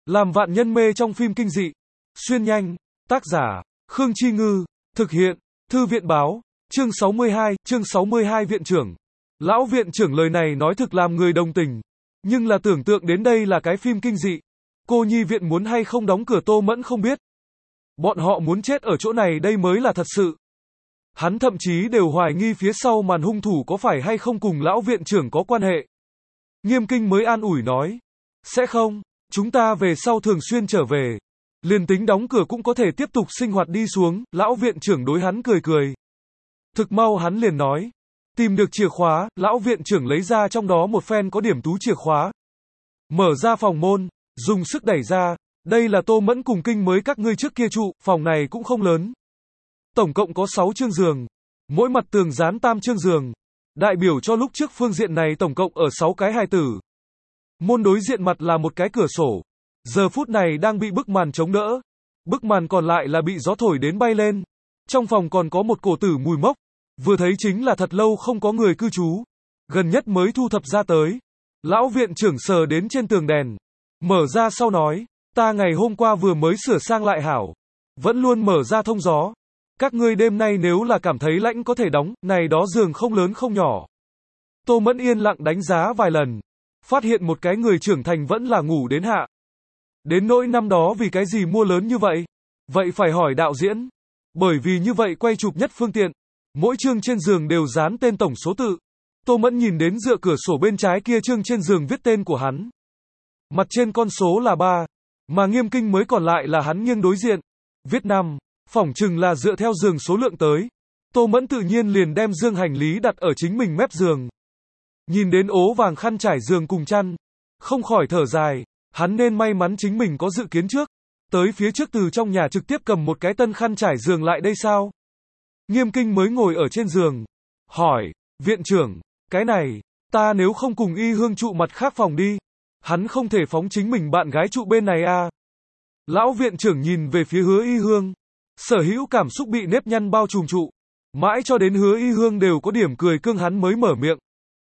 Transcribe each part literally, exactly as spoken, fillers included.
Làm vạn nhân mê trong phim kinh dị. Xuyên nhanh. Tác giả, Khương Chi Ngư. Thực hiện, Thư viện báo. Chương sáu mươi hai, chương sáu mươi hai viện trưởng. Lão viện trưởng lời này nói thực làm người đồng tình. Nhưng là tưởng tượng đến đây là cái phim kinh dị. Cô nhi viện muốn hay không đóng cửa Tô Mẫn không biết. Bọn họ muốn chết ở chỗ này đây mới là thật sự. Hắn thậm chí đều hoài nghi phía sau màn hung thủ có phải hay không cùng lão viện trưởng có quan hệ. Nghiêm Kinh mới an ủi nói. Sẽ không, chúng ta về sau thường xuyên trở về. Liền tính đóng cửa cũng có thể tiếp tục sinh hoạt đi xuống, lão viện trưởng đối hắn cười cười. Thực mau hắn liền nói. Tìm được chìa khóa, lão viện trưởng lấy ra trong đó một phen có điểm tú chìa khóa. Mở ra phòng môn, dùng sức đẩy ra. Đây là Tô Mẫn cùng Kinh mới các ngươi trước kia trụ, phòng này cũng không lớn. Tổng cộng có sáu chương giường. Mỗi mặt tường dán tam chương giường. Đại biểu cho lúc trước phương diện này tổng cộng ở sáu cái hài tử. Môn đối diện mặt là một cái cửa sổ. Giờ phút này đang bị bức màn chống đỡ. Bức màn còn lại là bị gió thổi đến bay lên. Trong phòng còn có một cổ tử mùi mốc. Vừa thấy chính là thật lâu không có người cư trú. Gần nhất mới thu thập ra tới. Lão viện trưởng sờ đến trên tường đèn. Mở ra sau nói. Ta ngày hôm qua vừa mới sửa sang lại hảo. Vẫn luôn mở ra thông gió. Các ngươi đêm nay nếu là cảm thấy lạnh có thể đóng, này đó giường không lớn không nhỏ. Tô Mẫn yên lặng đánh giá vài lần. Phát hiện một cái người trưởng thành vẫn là ngủ đến hạ. Đến nỗi năm đó vì cái gì mua lớn như vậy? Vậy phải hỏi đạo diễn. Bởi vì như vậy quay chụp nhất phương tiện. Mỗi chương trên giường đều dán tên tổng số tự. Tô Mẫn nhìn đến dựa cửa sổ bên trái kia chương trên giường viết tên của hắn. Mặt trên con số là ba. Mà Nghiêm Kinh mới còn lại là hắn nghiêng đối diện. Viết năm. Phỏng chừng là dựa theo giường số lượng tới. Tô Mẫn tự nhiên liền đem dương hành lý đặt ở chính mình mép giường. Nhìn đến ố vàng khăn trải giường cùng chăn. Không khỏi thở dài. Hắn nên may mắn chính mình có dự kiến trước. Tới phía trước từ trong nhà trực tiếp cầm một cái tân khăn trải giường lại đây sao? Nghiêm Kinh mới ngồi ở trên giường. Hỏi, viện trưởng, cái này, ta nếu không cùng Y Hương trụ mặt khác phòng đi. Hắn không thể phóng chính mình bạn gái trụ bên này à? Lão viện trưởng nhìn về phía Hứa Y Hương. Sở hữu cảm xúc bị nếp nhăn bao trùm trụ. Mãi cho đến Hứa Y Hương đều có điểm cười cưng hắn mới mở miệng.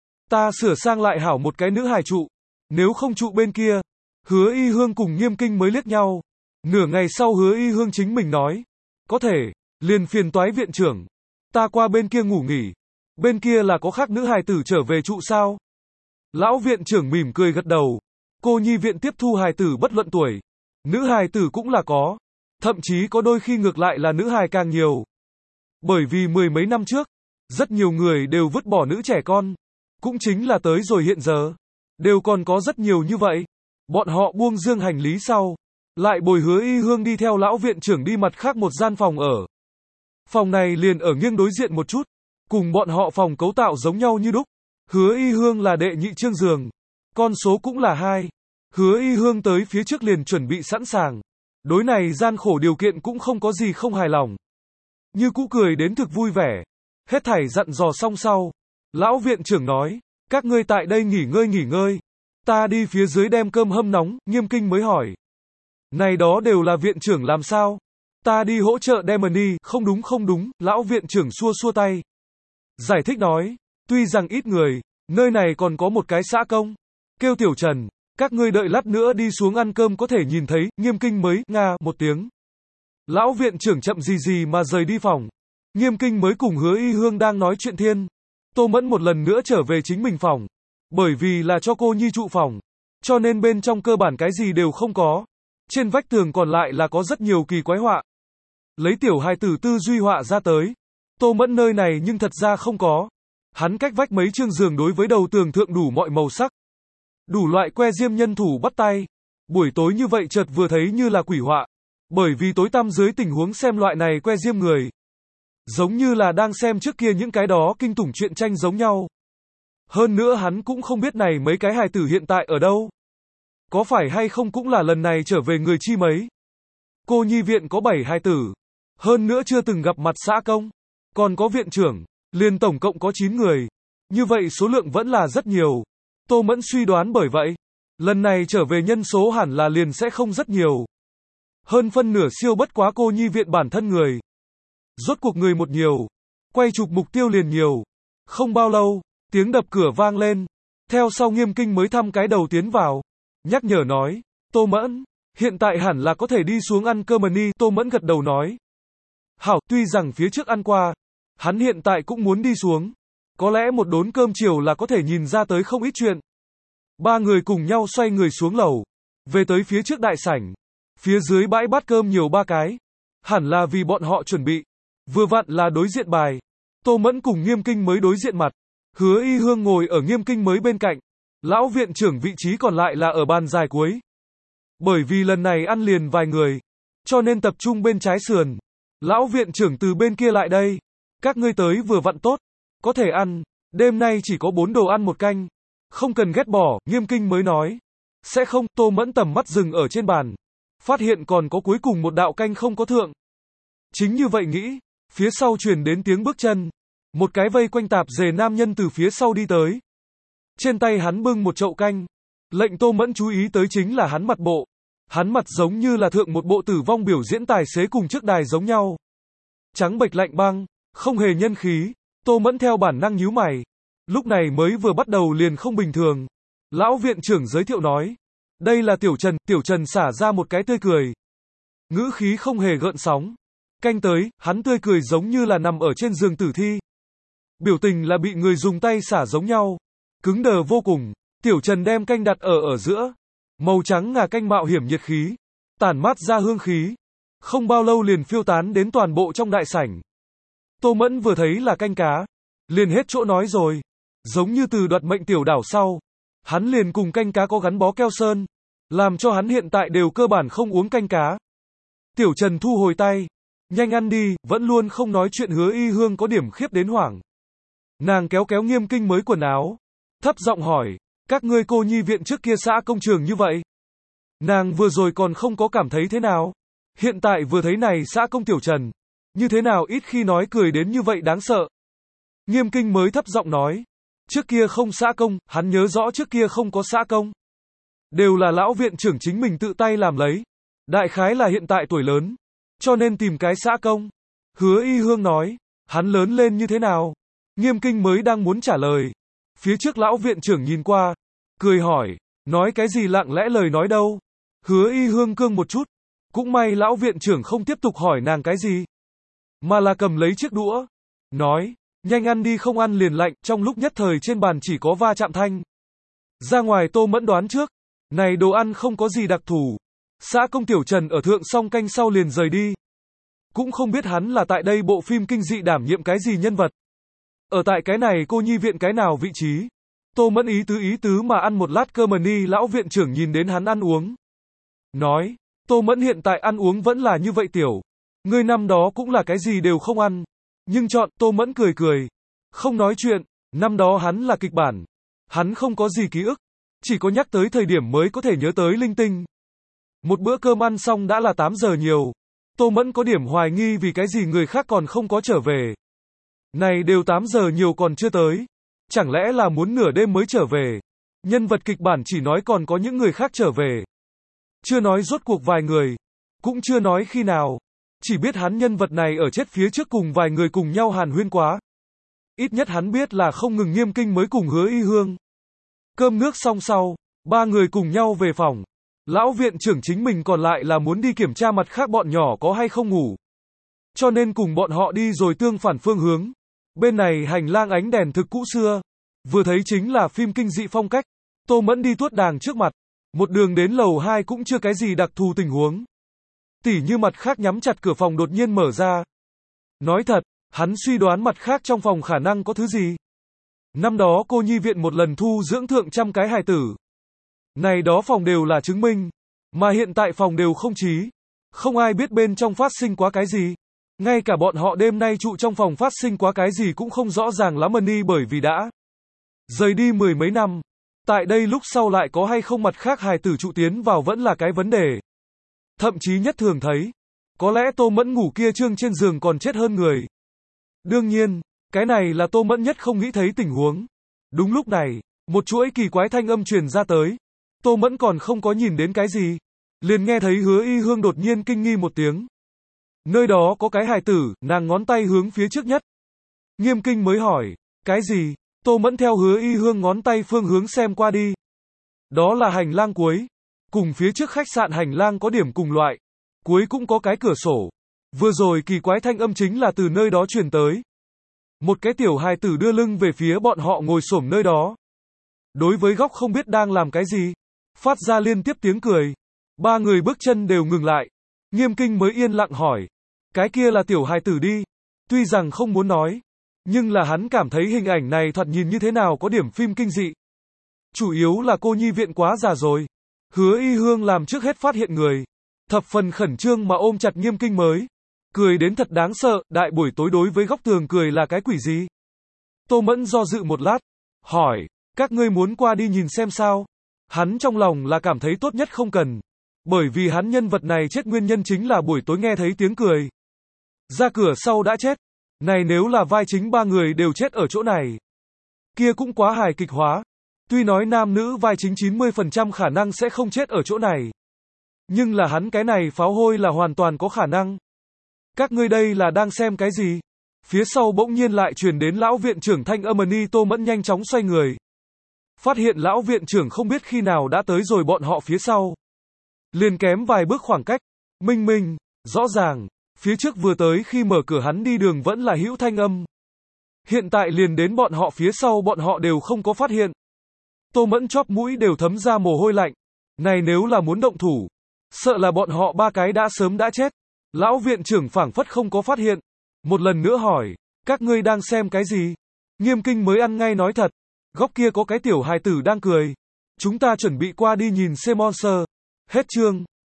Ta sửa sang lại hảo một cái nữ hài trụ. Nếu không trụ bên kia. Hứa Y Hương cùng Nghiêm Kinh mới liếc nhau. Nửa ngày sau Hứa Y Hương chính mình nói. Có thể, liền phiền toái viện trưởng. Ta qua bên kia ngủ nghỉ. Bên kia là có khác nữ hài tử trở về trụ sao? Lão viện trưởng mỉm cười gật đầu. Cô nhi viện tiếp thu hài tử bất luận tuổi. Nữ hài tử cũng là có. Thậm chí có đôi khi ngược lại là nữ hài càng nhiều. Bởi vì mười mấy năm trước, rất nhiều người đều vứt bỏ nữ trẻ con. Cũng chính là tới rồi hiện giờ. Đều còn có rất nhiều như vậy. Bọn họ buông dương hành lý sau. Lại bồi Hứa Y Hương đi theo lão viện trưởng đi mặt khác một gian phòng ở. Phòng này liền ở nghiêng đối diện một chút. Cùng bọn họ phòng cấu tạo giống nhau như đúc. Hứa Y Hương là đệ nhị chương giường. Con số cũng là hai. Hứa Y Hương tới phía trước liền chuẩn bị sẵn sàng. Đối này gian khổ điều kiện cũng không có gì không hài lòng. Như cũ cười đến thực vui vẻ. Hết thảy dặn dò xong sau. Lão viện trưởng nói. Các ngươi tại đây nghỉ ngơi nghỉ ngơi. Ta đi phía dưới đem cơm hâm nóng. Nghiêm Kinh mới hỏi. Này đó đều là viện trưởng làm sao? Ta đi hỗ trợ đem đi. Không đúng không đúng. Lão viện trưởng xua xua tay. Giải thích nói. Tuy rằng ít người. Nơi này còn có một cái xã công. Kêu Tiểu Trần. Các ngươi đợi lát nữa đi xuống ăn cơm có thể nhìn thấy. Nghiêm Kinh mới nga một tiếng. Lão viện trưởng chậm gì gì mà rời đi phòng. Nghiêm Kinh mới cùng Hứa Y Hương đang nói chuyện thiên. Tô Mẫn một lần nữa trở về chính mình phòng. Bởi vì là cho cô nhi trụ phòng. Cho nên bên trong cơ bản cái gì đều không có. Trên vách tường còn lại là có rất nhiều kỳ quái họa. Lấy tiểu hài tử tư duy họa ra tới. Tô Mẫn nơi này nhưng thật ra không có. Hắn cách vách mấy chương giường đối với đầu tường thượng đủ mọi màu sắc. Đủ loại que diêm nhân thủ bắt tay. Buổi tối như vậy chợt vừa thấy như là quỷ họa. Bởi vì tối tăm dưới tình huống xem loại này que diêm người. Giống như là đang xem trước kia những cái đó kinh tủng truyện tranh giống nhau. Hơn nữa hắn cũng không biết này mấy cái hài tử hiện tại ở đâu. Có phải hay không cũng là lần này trở về người chi mấy. Cô nhi viện có bảy hài tử. Hơn nữa chưa từng gặp mặt xã công. Còn có viện trưởng. Liền tổng cộng có chín người. Như vậy số lượng vẫn là rất nhiều. Tô Mẫn suy đoán bởi vậy. Lần này trở về nhân số hẳn là liền sẽ không rất nhiều. Hơn phân nửa siêu bất quá cô nhi viện bản thân người. Rốt cuộc người một nhiều. Quay chụp mục tiêu liền nhiều. Không bao lâu, tiếng đập cửa vang lên. Theo sau Nghiêm Kinh mới thăm cái đầu tiến vào. Nhắc nhở nói. Tô Mẫn, Hiện tại hẳn là có thể đi xuống ăn cơm đi, Tô Mẫn gật đầu nói. Hảo, tuy rằng phía trước ăn qua, hắn hiện tại cũng muốn đi xuống. Có lẽ một đốn cơm chiều là có thể nhìn ra tới không ít chuyện. Ba người cùng nhau xoay người xuống lầu, về tới phía trước đại sảnh. Phía dưới bãi bát cơm nhiều ba cái. Hẳn là vì bọn họ chuẩn bị. Vừa vặn là đối diện bài. Tô Mẫn cùng Nghiêm Kinh mới đối diện mặt. Hứa Y Hương ngồi ở Nghiêm Kinh mới bên cạnh. Lão viện trưởng vị trí còn lại là ở bàn dài cuối. Bởi vì lần này ăn liền vài người, cho nên tập trung bên trái sườn. Lão viện trưởng từ bên kia lại đây. Các ngươi tới vừa vặn tốt. Có thể ăn. Đêm nay chỉ có bốn đồ ăn một canh. Không cần ghét bỏ, Nghiêm Kinh mới nói. Sẽ không, Tô Mẫn tầm mắt dừng ở trên bàn. Phát hiện còn có cuối cùng một đạo canh không có thượng. Chính như vậy nghĩ, phía sau truyền đến tiếng bước chân. Một cái vây quanh tạp dề nam nhân từ phía sau đi tới. Trên tay hắn bưng một chậu canh. Lệnh Tô Mẫn chú ý tới chính là hắn mặt bộ. Hắn mặt giống như là thượng một bộ tử vong biểu diễn tài xế cùng trước đài giống nhau. Trắng bệch lạnh băng, không hề nhân khí. Tô Mẫn theo bản năng nhíu mày. Lúc này mới vừa bắt đầu liền không bình thường. Lão viện trưởng giới thiệu nói. Đây là Tiểu Trần, Tiểu Trần xả ra một cái tươi cười. Ngữ khí không hề gợn sóng. Canh tới, hắn tươi cười giống như là nằm ở trên giường tử thi. Biểu tình là bị người dùng tay xả giống nhau. Cứng đờ vô cùng. Tiểu Trần đem canh đặt ở ở giữa. Màu trắng ngà canh mạo hiểm nhiệt khí. Tản mát ra hương khí. Không bao lâu liền phiêu tán đến toàn bộ trong đại sảnh. Tô Mẫn vừa thấy là canh cá. Liền hết chỗ nói rồi. Giống như từ đoạt mệnh tiểu đảo sau. Hắn liền cùng canh cá có gắn bó keo sơn. Làm cho hắn hiện tại đều cơ bản không uống canh cá. Tiểu Trần thu hồi tay. Nhanh ăn đi, vẫn luôn không nói chuyện Hứa Y Hương có điểm khiếp đến hoảng. Nàng kéo kéo Nghiêm Kinh mới quần áo. Thấp giọng hỏi. Các ngươi cô nhi viện trước kia xã công trường như vậy. Nàng vừa rồi còn không có cảm thấy thế nào. Hiện tại vừa thấy này xã công Tiểu Trần. Như thế nào ít khi nói cười đến như vậy đáng sợ. Nghiêm Kinh mới thấp giọng nói. Trước kia không xã công, hắn nhớ rõ trước kia không có xã công. Đều là lão viện trưởng chính mình tự tay làm lấy. Đại khái là hiện tại tuổi lớn. Cho nên tìm cái xã công. Hứa Y Hương nói. Hắn lớn lên như thế nào? Nghiêm Kinh mới đang muốn trả lời. Phía trước lão viện trưởng nhìn qua. Cười hỏi. Nói cái gì lặng lẽ lời nói đâu? Hứa Y Hương cương một chút. Cũng may lão viện trưởng không tiếp tục hỏi nàng cái gì. Mà là cầm lấy chiếc đũa. Nói. Nhanh ăn đi không ăn liền lạnh. Trong lúc nhất thời trên bàn chỉ có va chạm thanh. Ra ngoài Tô Mẫn đoán trước. Này đồ ăn không có gì đặc thù. Xã công Tiểu Trần ở thượng xong canh sau liền rời đi. Cũng không biết hắn là tại đây bộ phim kinh dị đảm nhiệm cái gì nhân vật. Ở tại cái này cô nhi viện cái nào vị trí. Tô Mẫn ý tứ ý tứ mà ăn một lát cơm ni lão viện trưởng nhìn đến hắn ăn uống. Nói. Tô Mẫn hiện tại ăn uống vẫn là như vậy tiểu. Ngươi năm đó cũng là cái gì đều không ăn. Nhưng chọn, Tô Mẫn cười cười. Không nói chuyện. Năm đó hắn là kịch bản. Hắn không có gì ký ức. Chỉ có nhắc tới thời điểm mới có thể nhớ tới linh tinh. Một bữa cơm ăn xong đã là tám giờ nhiều. Tô Mẫn có điểm hoài nghi vì cái gì người khác còn không có trở về. Này đều tám giờ nhiều còn chưa tới. Chẳng lẽ là muốn nửa đêm mới trở về. Nhân vật kịch bản chỉ nói còn có những người khác trở về. Chưa nói rốt cuộc vài người. Cũng chưa nói khi nào. Chỉ biết hắn nhân vật này ở chết phía trước cùng vài người cùng nhau hàn huyên quá. Ít nhất hắn biết là không ngừng Nghiêm Kinh mới cùng Hứa Y Hương. Cơm nước xong sau, ba người cùng nhau về phòng. Lão viện trưởng chính mình còn lại là muốn đi kiểm tra mặt khác bọn nhỏ có hay không ngủ. Cho nên cùng bọn họ đi rồi tương phản phương hướng. Bên này hành lang ánh đèn thực cũ xưa. Vừa thấy chính là phim kinh dị phong cách. Tô Mẫn đi tuốt đàng trước mặt. Một đường đến lầu hai cũng chưa cái gì đặc thù tình huống. Tỉ như mặt khác nhắm chặt cửa phòng đột nhiên mở ra. Nói thật, hắn suy đoán mặt khác trong phòng khả năng có thứ gì. Năm đó cô nhi viện một lần thu dưỡng thượng trăm cái hài tử. Này đó phòng đều là chứng minh. Mà hiện tại phòng đều không chí. Không ai biết bên trong phát sinh quá cái gì. Ngay cả bọn họ đêm nay trụ trong phòng phát sinh quá cái gì cũng không rõ ràng lắm đi bởi vì đã rời đi mười mấy năm. Tại đây lúc sau lại có hay không mặt khác hài tử trụ tiến vào vẫn là cái vấn đề. Thậm chí nhất thường thấy. Có lẽ Tô Mẫn ngủ kia trương trên giường còn chết hơn người. Đương nhiên, cái này là Tô Mẫn nhất không nghĩ thấy tình huống. Đúng lúc này, một chuỗi kỳ quái thanh âm truyền ra tới. Tô Mẫn còn không có nhìn đến cái gì. Liền nghe thấy Hứa Y Hương đột nhiên kinh nghi một tiếng. Nơi đó có cái hài tử, nàng ngón tay hướng phía trước nhất. Nghiêm Kinh mới hỏi, cái gì? Tô Mẫn theo Hứa Y Hương ngón tay phương hướng xem qua đi. Đó là hành lang cuối. Cùng phía trước khách sạn hành lang có điểm cùng loại. Cuối cũng có cái cửa sổ. Vừa rồi kỳ quái thanh âm chính là từ nơi đó truyền tới. Một cái tiểu hài tử đưa lưng về phía bọn họ ngồi xổm nơi đó. Đối với góc không biết đang làm cái gì. Phát ra liên tiếp tiếng cười. Ba người bước chân đều ngừng lại. Nghiêm Kinh mới yên lặng hỏi. Cái kia là tiểu hài tử đi. Tuy rằng không muốn nói. Nhưng là hắn cảm thấy hình ảnh này thoạt nhìn như thế nào có điểm phim kinh dị. Chủ yếu là cô nhi viện quá già rồi. Hứa Y Hương làm trước hết phát hiện người. Thập phần khẩn trương mà ôm chặt Nghiêm Kinh mới. Cười đến thật đáng sợ, đại buổi tối đối với góc tường cười là cái quỷ gì? Tô Mẫn do dự một lát. Hỏi, các ngươi muốn qua đi nhìn xem sao? Hắn trong lòng là cảm thấy tốt nhất không cần. Bởi vì hắn nhân vật này chết nguyên nhân chính là buổi tối nghe thấy tiếng cười. Ra cửa sau đã chết. Này nếu là vai chính ba người đều chết ở chỗ này. Kia cũng quá hài kịch hóa. Tuy nói nam nữ vai chính chín mươi phần trăm khả năng sẽ không chết ở chỗ này. Nhưng là hắn cái này pháo hôi là hoàn toàn có khả năng. Các ngươi đây là đang xem cái gì? Phía sau bỗng nhiên lại truyền đến lão viện trưởng thanh âm. Tô Mẫn nhanh chóng xoay người. Phát hiện lão viện trưởng không biết khi nào đã tới rồi bọn họ phía sau. Liền kém vài bước khoảng cách. Minh minh, rõ ràng, phía trước vừa tới khi mở cửa hắn đi đường vẫn là hữu thanh âm. Hiện tại liền đến bọn họ phía sau bọn họ đều không có phát hiện. Tô Mẫn chóp mũi đều thấm ra mồ hôi lạnh. Này nếu là muốn động thủ, sợ là bọn họ ba cái đã sớm đã chết. Lão viện trưởng phảng phất không có phát hiện. Một lần nữa hỏi, các ngươi đang xem cái gì? Nghiêm Kinh mới ăn ngay nói thật. Góc kia có cái tiểu hài tử đang cười. Chúng ta chuẩn bị qua đi nhìn xem monster. Hết chương.